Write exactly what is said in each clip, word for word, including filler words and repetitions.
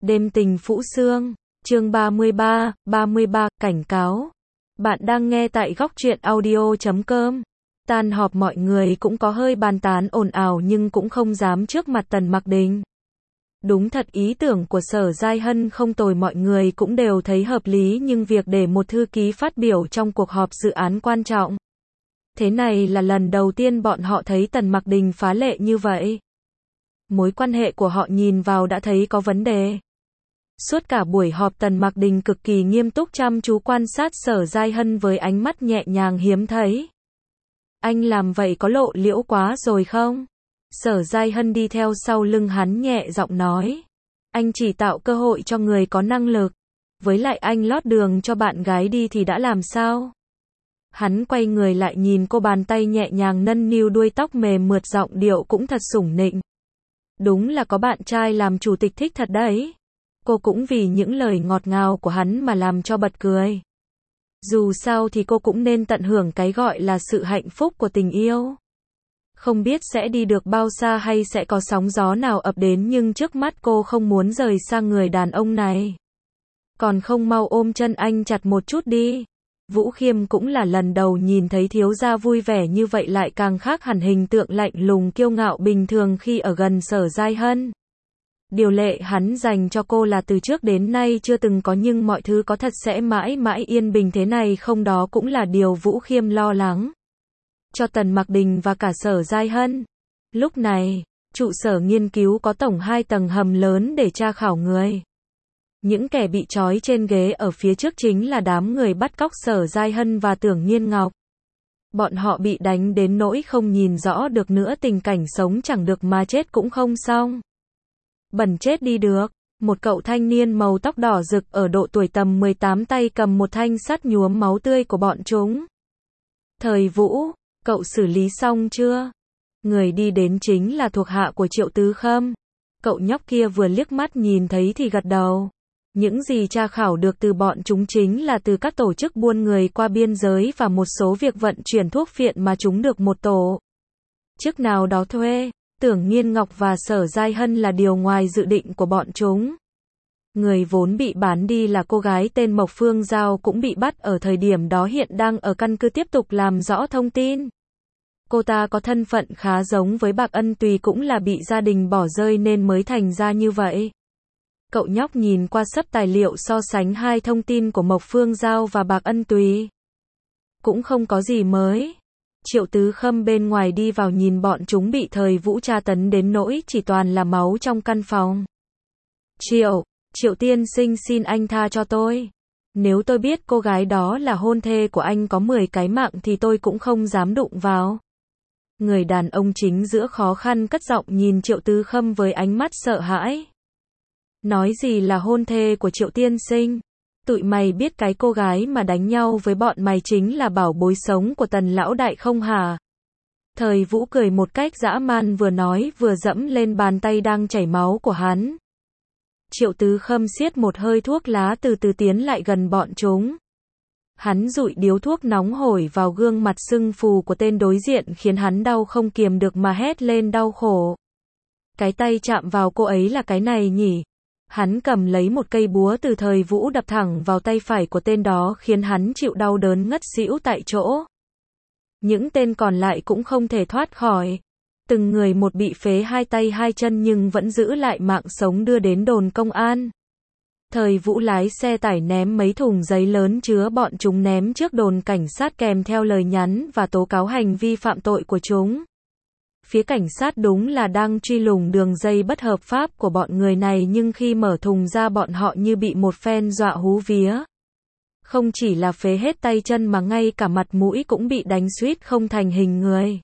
Đêm tình Phũ Sương, chương ba mươi ba, ba mươi ba, cảnh cáo. Bạn đang nghe tại góc truyện audio chấm com. Tan họp mọi người cũng có hơi bàn tán ồn ào nhưng cũng không dám trước mặt Tần Mặc Đình. Đúng thật ý tưởng của Sở Giai Hân không tồi, mọi người cũng đều thấy hợp lý, nhưng việc để một thư ký phát biểu trong cuộc họp dự án quan trọng. Thế này là lần đầu tiên bọn họ thấy Tần Mặc Đình phá lệ như vậy. Mối quan hệ của họ nhìn vào đã thấy có vấn đề. Suốt cả buổi họp Tần Mặc Đình cực kỳ nghiêm túc chăm chú quan sát Sở Giai Hân với ánh mắt nhẹ nhàng hiếm thấy. Anh làm vậy có lộ liễu quá rồi không? Sở Giai Hân đi theo sau lưng hắn nhẹ giọng nói. Anh chỉ tạo cơ hội cho người có năng lực. Với lại anh lót đường cho bạn gái đi thì đã làm sao? Hắn quay người lại nhìn cô, bàn tay nhẹ nhàng nâng niu đuôi tóc mềm mượt, giọng điệu cũng thật sủng nịnh. Đúng là có bạn trai làm chủ tịch thích thật đấy. Cô cũng vì những lời ngọt ngào của hắn mà làm cho bật cười. Dù sao thì cô cũng nên tận hưởng cái gọi là sự hạnh phúc của tình yêu. Không biết sẽ đi được bao xa hay sẽ có sóng gió nào ập đến, nhưng trước mắt cô không muốn rời xa người đàn ông này. Còn không mau ôm chân anh chặt một chút đi. Vũ Khiêm cũng là lần đầu nhìn thấy thiếu gia vui vẻ như vậy, lại càng khác hẳn hình tượng lạnh lùng kiêu ngạo bình thường khi ở gần Sở Giai Hân. Điều lệ hắn dành cho cô là từ trước đến nay chưa từng có, nhưng mọi thứ có thật sẽ mãi mãi yên bình thế này không, đó cũng là điều Vũ Khiêm lo lắng cho Tần Mặc Đình và cả Sở Giai Hân. Lúc này, trụ sở nghiên cứu có tổng hai tầng hầm lớn để tra khảo người. Những kẻ bị trói trên ghế ở phía trước chính là đám người bắt cóc Sở Giai Hân và Tưởng Nhiên Ngọc. Bọn họ bị đánh đến nỗi không nhìn rõ được nữa, tình cảnh sống chẳng được mà chết cũng không xong. Bẩn chết đi được. Một cậu thanh niên màu tóc đỏ rực ở độ tuổi tầm mười tám tay cầm một thanh sắt nhuốm máu tươi của bọn chúng. Thời Vũ, cậu xử lý xong chưa? Người đi đến chính là thuộc hạ của Triệu Tứ Khâm. Cậu nhóc kia vừa liếc mắt nhìn thấy thì gật đầu. Những gì tra khảo được từ bọn chúng chính là từ các tổ chức buôn người qua biên giới và một số việc vận chuyển thuốc phiện mà chúng được một tổ chức nào đó thuê. Tưởng Nhiên Ngọc và Sở Giai Hân là điều ngoài dự định của bọn chúng. Người vốn bị bán đi là cô gái tên Mộc Phương Giao cũng bị bắt ở thời điểm đó, hiện đang ở căn cứ tiếp tục làm rõ thông tin. Cô ta có thân phận khá giống với Bạc Ân Tùy, cũng là bị gia đình bỏ rơi nên mới thành ra như vậy. Cậu nhóc nhìn qua sấp tài liệu so sánh hai thông tin của Mộc Phương Giao và Bạc Ân Tùy. Cũng không có gì mới. Triệu Tứ Khâm bên ngoài đi vào nhìn bọn chúng bị Thời Vũ tra tấn đến nỗi chỉ toàn là máu trong căn phòng. Triệu, Triệu tiên sinh xin anh tha cho tôi. Nếu tôi biết cô gái đó là hôn thê của anh có mười cái mạng thì tôi cũng không dám đụng vào. Người đàn ông chính giữa khó khăn cất giọng nhìn Triệu Tứ Khâm với ánh mắt sợ hãi. Nói gì là hôn thê của Triệu tiên sinh? Tụi mày biết cái cô gái mà đánh nhau với bọn mày chính là bảo bối sống của Tần lão đại không hả? Thời Vũ cười một cách dã man, vừa nói vừa dẫm lên bàn tay đang chảy máu của hắn. Triệu Tứ Khâm siết một hơi thuốc lá, từ từ tiến lại gần bọn chúng. Hắn dụi điếu thuốc nóng hổi vào gương mặt sưng phù của tên đối diện khiến hắn đau không kiềm được mà hét lên đau khổ. Cái tay chạm vào cô ấy là cái này nhỉ? Hắn cầm lấy một cây búa từ Thời Vũ đập thẳng vào tay phải của tên đó khiến hắn chịu đau đớn ngất xỉu tại chỗ. Những tên còn lại cũng không thể thoát khỏi. Từng người một bị phế hai tay hai chân nhưng vẫn giữ lại mạng sống, đưa đến đồn công an. Thời Vũ lái xe tải ném mấy thùng giấy lớn chứa bọn chúng ném trước đồn cảnh sát kèm theo lời nhắn và tố cáo hành vi phạm tội của chúng. Phía cảnh sát đúng là đang truy lùng đường dây bất hợp pháp của bọn người này, nhưng khi mở thùng ra bọn họ như bị một phen dọa hú vía. Không chỉ là phế hết tay chân mà ngay cả mặt mũi cũng bị đánh suýt không thành hình người.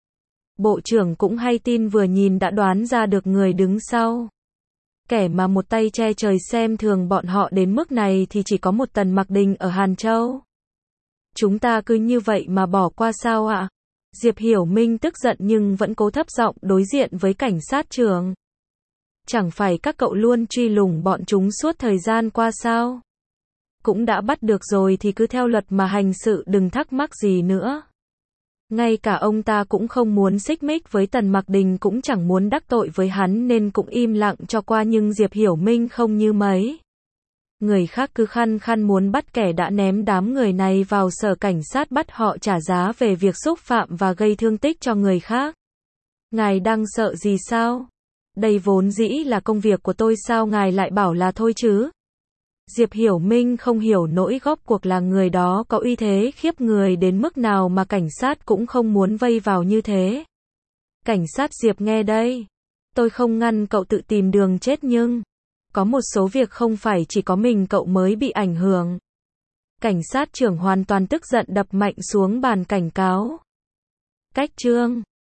Bộ trưởng cũng hay tin, vừa nhìn đã đoán ra được người đứng sau. Kẻ mà một tay che trời xem thường bọn họ đến mức này thì chỉ có một Tần Mặc Đình ở Hàn Châu. Chúng ta cứ như vậy mà bỏ qua sao ạ? Diệp Hiểu Minh tức giận nhưng vẫn cố thấp giọng đối diện với cảnh sát trưởng. Chẳng phải các cậu luôn truy lùng bọn chúng suốt thời gian qua sao? Cũng đã bắt được rồi thì cứ theo luật mà hành sự, đừng thắc mắc gì nữa. Ngay cả ông ta cũng không muốn xích mích với Tần Mặc Đình, cũng chẳng muốn đắc tội với hắn nên cũng im lặng cho qua, nhưng Diệp Hiểu Minh không như mấy. Người khác cứ khăng khăng muốn bắt kẻ đã ném đám người này vào sở cảnh sát, bắt họ trả giá về việc xúc phạm và gây thương tích cho người khác. Ngài đang sợ gì sao? Đây vốn dĩ là công việc của tôi, sao ngài lại bảo là thôi chứ? Diệp Hiểu Minh không hiểu nỗi rốt cuộc là người đó có uy thế khiếp người đến mức nào mà cảnh sát cũng không muốn vây vào như thế. Cảnh sát Diệp nghe đây. Tôi không ngăn cậu tự tìm đường chết, nhưng có một số việc không phải chỉ có mình cậu mới bị ảnh hưởng. Cảnh sát trưởng hoàn toàn tức giận, đập mạnh xuống bàn cảnh cáo. Cách chương